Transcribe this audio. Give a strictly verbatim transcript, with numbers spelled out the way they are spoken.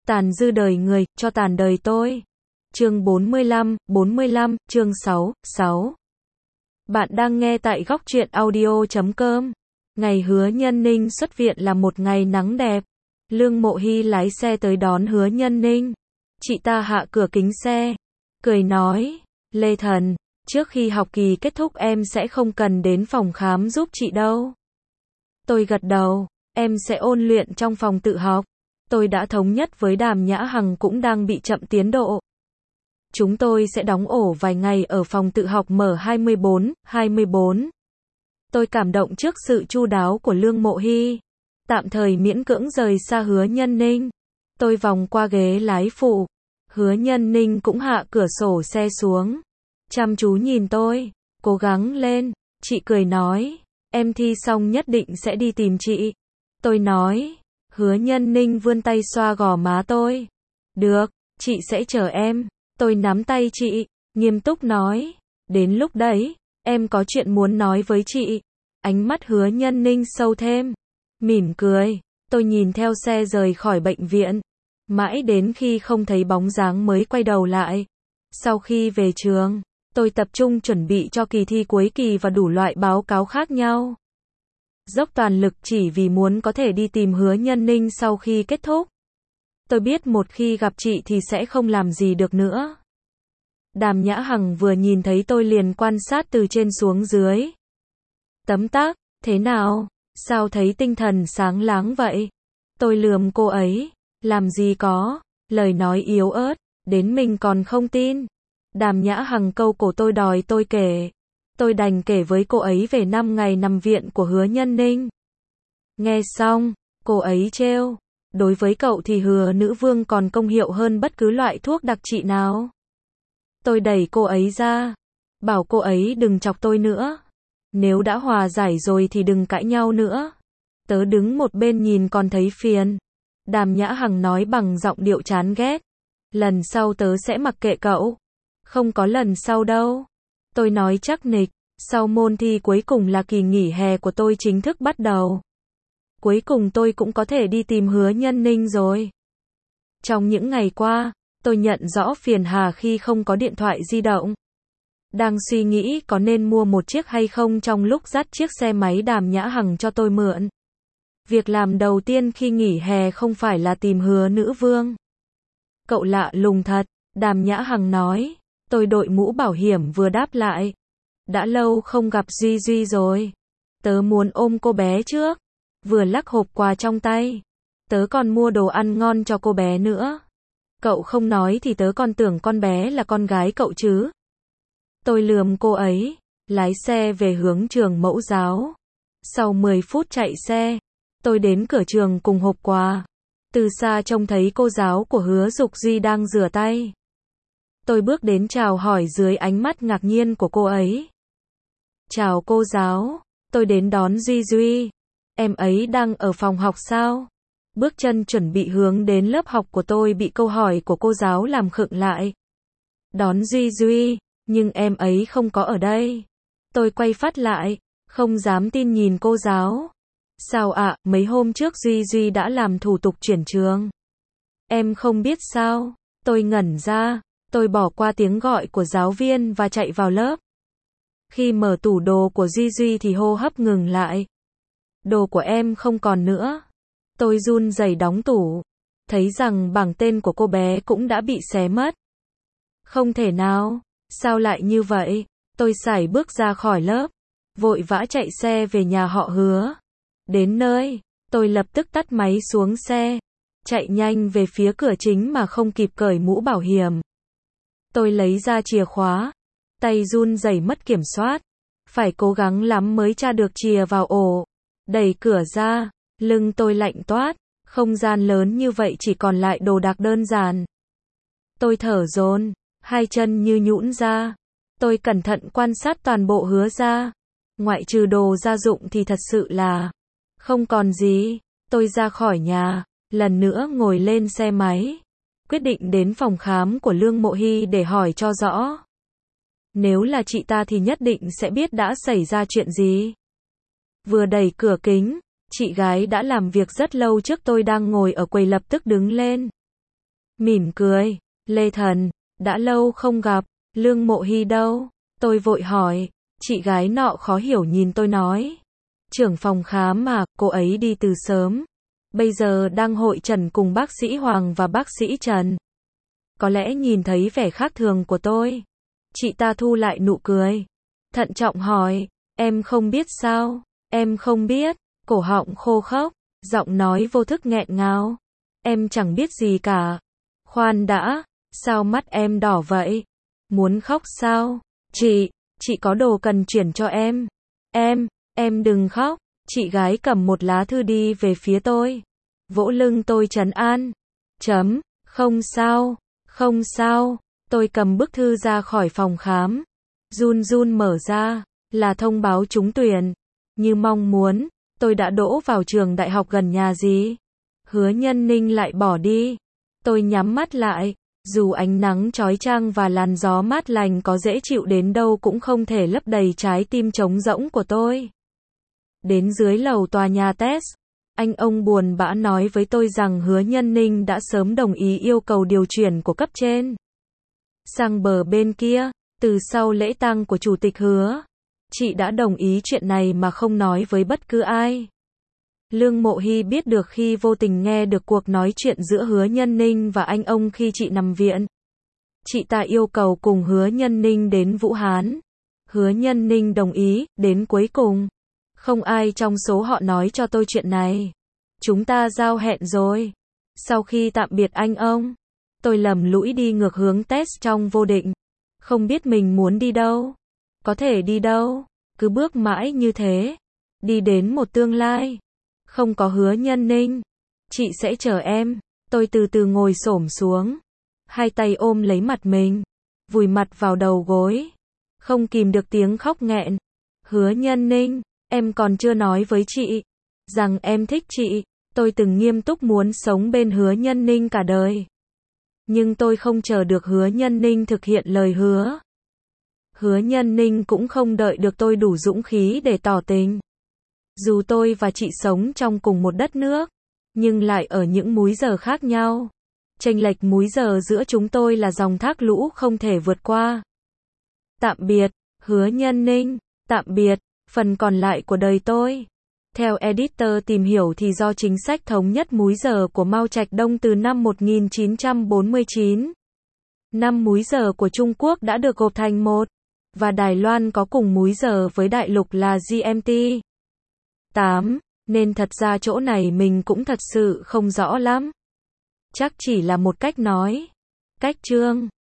Tàn dư đời người, cho tàn đời tôi. Chương bốn mươi lăm, bốn mươi lăm, chương sáu, sáu. Bạn đang nghe tại góc truyện audio chấm com. Ngày Hứa Nhân Ninh xuất viện là một ngày nắng đẹp. Lương Mộ Hy lái xe tới đón Hứa Nhân Ninh. Chị ta hạ cửa kính xe, cười nói, Lê Thần, trước khi học kỳ kết thúc em sẽ không cần đến phòng khám giúp chị đâu. Tôi gật đầu, em sẽ ôn luyện trong phòng tự học. Tôi đã thống nhất với Đàm Nhã Hằng cũng đang bị chậm tiến độ. Chúng tôi sẽ đóng ổ vài ngày ở phòng tự học M hai mươi bốn, hai mươi bốn. Tôi cảm động trước sự chu đáo của Lương Mộ Hy. Tạm thời miễn cưỡng rời xa Hứa Nhân Ninh. Tôi vòng qua ghế lái phụ. Hứa Nhân Ninh cũng hạ cửa sổ xe xuống. Chăm chú nhìn tôi. Cố gắng lên. Chị cười nói. Em thi xong nhất định sẽ đi tìm chị. Tôi nói. Hứa Nhân Ninh vươn tay xoa gò má tôi. Được, chị sẽ chờ em. Tôi nắm tay chị, nghiêm túc nói. Đến lúc đấy, em có chuyện muốn nói với chị. Ánh mắt Hứa Nhân Ninh sâu thêm. Mỉm cười, tôi nhìn theo xe rời khỏi bệnh viện. Mãi đến khi không thấy bóng dáng mới quay đầu lại. Sau khi về trường, tôi tập trung chuẩn bị cho kỳ thi cuối kỳ và đủ loại báo cáo khác nhau. Dốc toàn lực chỉ vì muốn có thể đi tìm Hứa Nhân Ninh sau khi kết thúc. Tôi biết một khi gặp chị thì sẽ không làm gì được nữa. Đàm Nhã Hằng vừa nhìn thấy tôi liền quan sát từ trên xuống dưới. Tấm tắc, thế nào? Sao thấy tinh thần sáng láng vậy? Tôi lườm cô ấy. Làm gì có, lời nói yếu ớt, đến mình còn không tin. Đàm Nhã Hằng câu cổ tôi đòi tôi kể. Tôi đành kể với cô ấy về năm ngày nằm viện của Hứa Nhân Ninh. Nghe xong, cô ấy trêu. Đối với cậu thì Hứa nữ vương còn công hiệu hơn bất cứ loại thuốc đặc trị nào. Tôi đẩy cô ấy ra. Bảo cô ấy đừng chọc tôi nữa. Nếu đã hòa giải rồi thì đừng cãi nhau nữa. Tớ đứng một bên nhìn còn thấy phiền. Đàm Nhã Hằng nói bằng giọng điệu chán ghét. Lần sau tớ sẽ mặc kệ cậu. Không có lần sau đâu. Tôi nói chắc nịch, sau môn thi cuối cùng là kỳ nghỉ hè của tôi chính thức bắt đầu. Cuối cùng tôi cũng có thể đi tìm Hứa Nhân Ninh rồi. Trong những ngày qua, tôi nhận rõ phiền hà khi không có điện thoại di động. Đang suy nghĩ có nên mua một chiếc hay không trong lúc dắt chiếc xe máy Đàm Nhã Hằng cho tôi mượn. Việc làm đầu tiên khi nghỉ hè không phải là tìm Hứa nữ vương. Cậu lạ lùng thật, Đàm Nhã Hằng nói. Tôi đội mũ bảo hiểm vừa đáp lại. Đã lâu không gặp Duy Duy rồi. Tớ muốn ôm cô bé trước. Vừa lắc hộp quà trong tay. Tớ còn mua đồ ăn ngon cho cô bé nữa. Cậu không nói thì tớ còn tưởng con bé là con gái cậu chứ. Tôi lườm cô ấy. Lái xe về hướng trường mẫu giáo. Sau mười phút chạy xe, tôi đến cửa trường cùng hộp quà. Từ xa trông thấy cô giáo của Hứa Dục Duy đang rửa tay. Tôi bước đến chào hỏi dưới ánh mắt ngạc nhiên của cô ấy. Chào cô giáo, tôi đến đón Duy Duy. Em ấy đang ở phòng học sao? Bước chân chuẩn bị hướng đến lớp học của tôi bị câu hỏi của cô giáo làm khựng lại. Đón Duy Duy, nhưng em ấy không có ở đây. Tôi quay phát lại, không dám tin nhìn cô giáo. Sao ạ, à, mấy hôm trước Duy Duy đã làm thủ tục chuyển trường. Em không biết sao? Tôi ngẩn ra. Tôi bỏ qua tiếng gọi của giáo viên và chạy vào lớp. Khi mở tủ đồ của Duy Duy thì hô hấp ngừng lại. Đồ của em không còn nữa. Tôi run rẩy đóng tủ. Thấy rằng bảng tên của cô bé cũng đã bị xé mất. Không thể nào. Sao lại như vậy? Tôi sải bước ra khỏi lớp. Vội vã chạy xe về nhà họ Hứa. Đến nơi, tôi lập tức tắt máy xuống xe. Chạy nhanh về phía cửa chính mà không kịp cởi mũ bảo hiểm. Tôi lấy ra chìa khóa. Tay run rẩy mất kiểm soát. Phải cố gắng lắm mới tra được chìa vào ổ. Đẩy cửa ra. Lưng tôi lạnh toát. Không gian lớn như vậy chỉ còn lại đồ đạc đơn giản. Tôi thở dồn. Hai chân như nhũn ra. Tôi cẩn thận quan sát toàn bộ Hứa gia. Ngoại trừ đồ gia dụng thì thật sự là không còn gì. Tôi ra khỏi nhà. Lần nữa ngồi lên xe máy. Quyết định đến phòng khám của Lương Mộ Hy để hỏi cho rõ. Nếu là chị ta thì nhất định sẽ biết đã xảy ra chuyện gì. Vừa đẩy cửa kính, chị gái đã làm việc rất lâu trước tôi đang ngồi ở quầy lập tức đứng lên. Mỉm cười, Lê Thần, đã lâu không gặp, Lương Mộ Hy đâu? Tôi vội hỏi, chị gái nọ khó hiểu nhìn tôi nói. Trưởng phòng khám mà, cô ấy đi từ sớm. Bây giờ đang hội trần cùng bác sĩ Hoàng và bác sĩ Trần. Có lẽ nhìn thấy vẻ khác thường của tôi. Chị ta thu lại nụ cười. Thận trọng hỏi, em không biết sao? Em không biết, cổ họng khô khốc, giọng nói vô thức nghẹn ngào. Em chẳng biết gì cả. Khoan đã, sao mắt em đỏ vậy? Muốn khóc sao? Chị, chị có đồ cần chuyển cho em. Em, em đừng khóc. Chị gái cầm một lá thư đi về phía tôi. Vỗ lưng tôi trấn an. Chấm, không sao, không sao. Tôi cầm bức thư ra khỏi phòng khám. Run run mở ra, là thông báo trúng tuyển. Như mong muốn, tôi đã đỗ vào trường đại học gần nhà gì. Hứa Nhân Ninh lại bỏ đi. Tôi nhắm mắt lại. Dù ánh nắng chói chang và làn gió mát lành có dễ chịu đến đâu cũng không thể lấp đầy trái tim trống rỗng của tôi. Đến dưới lầu tòa nhà test, anh ông buồn bã nói với tôi rằng Hứa Nhân Ninh đã sớm đồng ý yêu cầu điều chuyển của cấp trên. Sang bờ bên kia, từ sau lễ tang của chủ tịch Hứa, chị đã đồng ý chuyện này mà không nói với bất cứ ai. Lương Mộ Hy biết được khi vô tình nghe được cuộc nói chuyện giữa Hứa Nhân Ninh và anh ông khi chị nằm viện. Chị ta yêu cầu cùng Hứa Nhân Ninh đến Vũ Hán. Hứa Nhân Ninh đồng ý, đến cuối cùng. Không ai trong số họ nói cho tôi chuyện này. Chúng ta giao hẹn rồi. Sau khi tạm biệt anh ông, tôi lầm lũi đi ngược hướng test trong vô định. Không biết mình muốn đi đâu. Có thể đi đâu. Cứ bước mãi như thế. Đi đến một tương lai. Không có Hứa Nhân Ninh. Chị sẽ chờ em. Tôi từ từ ngồi xổm xuống. Hai tay ôm lấy mặt mình. Vùi mặt vào đầu gối. Không kìm được tiếng khóc nghẹn. Hứa Nhân Ninh, em còn chưa nói với chị rằng em thích chị. Tôi từng nghiêm túc muốn sống bên Hứa Nhân Ninh cả đời. Nhưng tôi không chờ được Hứa Nhân Ninh thực hiện lời hứa. Hứa Nhân Ninh cũng không đợi được tôi đủ dũng khí để tỏ tình. Dù tôi và chị sống trong cùng một đất nước, nhưng lại ở những múi giờ khác nhau. Chênh lệch múi giờ giữa chúng tôi là dòng thác lũ không thể vượt qua. Tạm biệt, Hứa Nhân Ninh, tạm biệt, phần còn lại của đời tôi. Theo editor tìm hiểu thì do chính sách thống nhất múi giờ của Mao Trạch Đông từ năm một nghìn chín trăm bốn mươi chín, năm múi giờ của Trung Quốc đã được gộp thành một, và Đài Loan có cùng múi giờ với đại lục là giê em tê tám, nên thật ra chỗ này mình cũng thật sự không rõ lắm. Chắc chỉ là một cách nói, cách trương.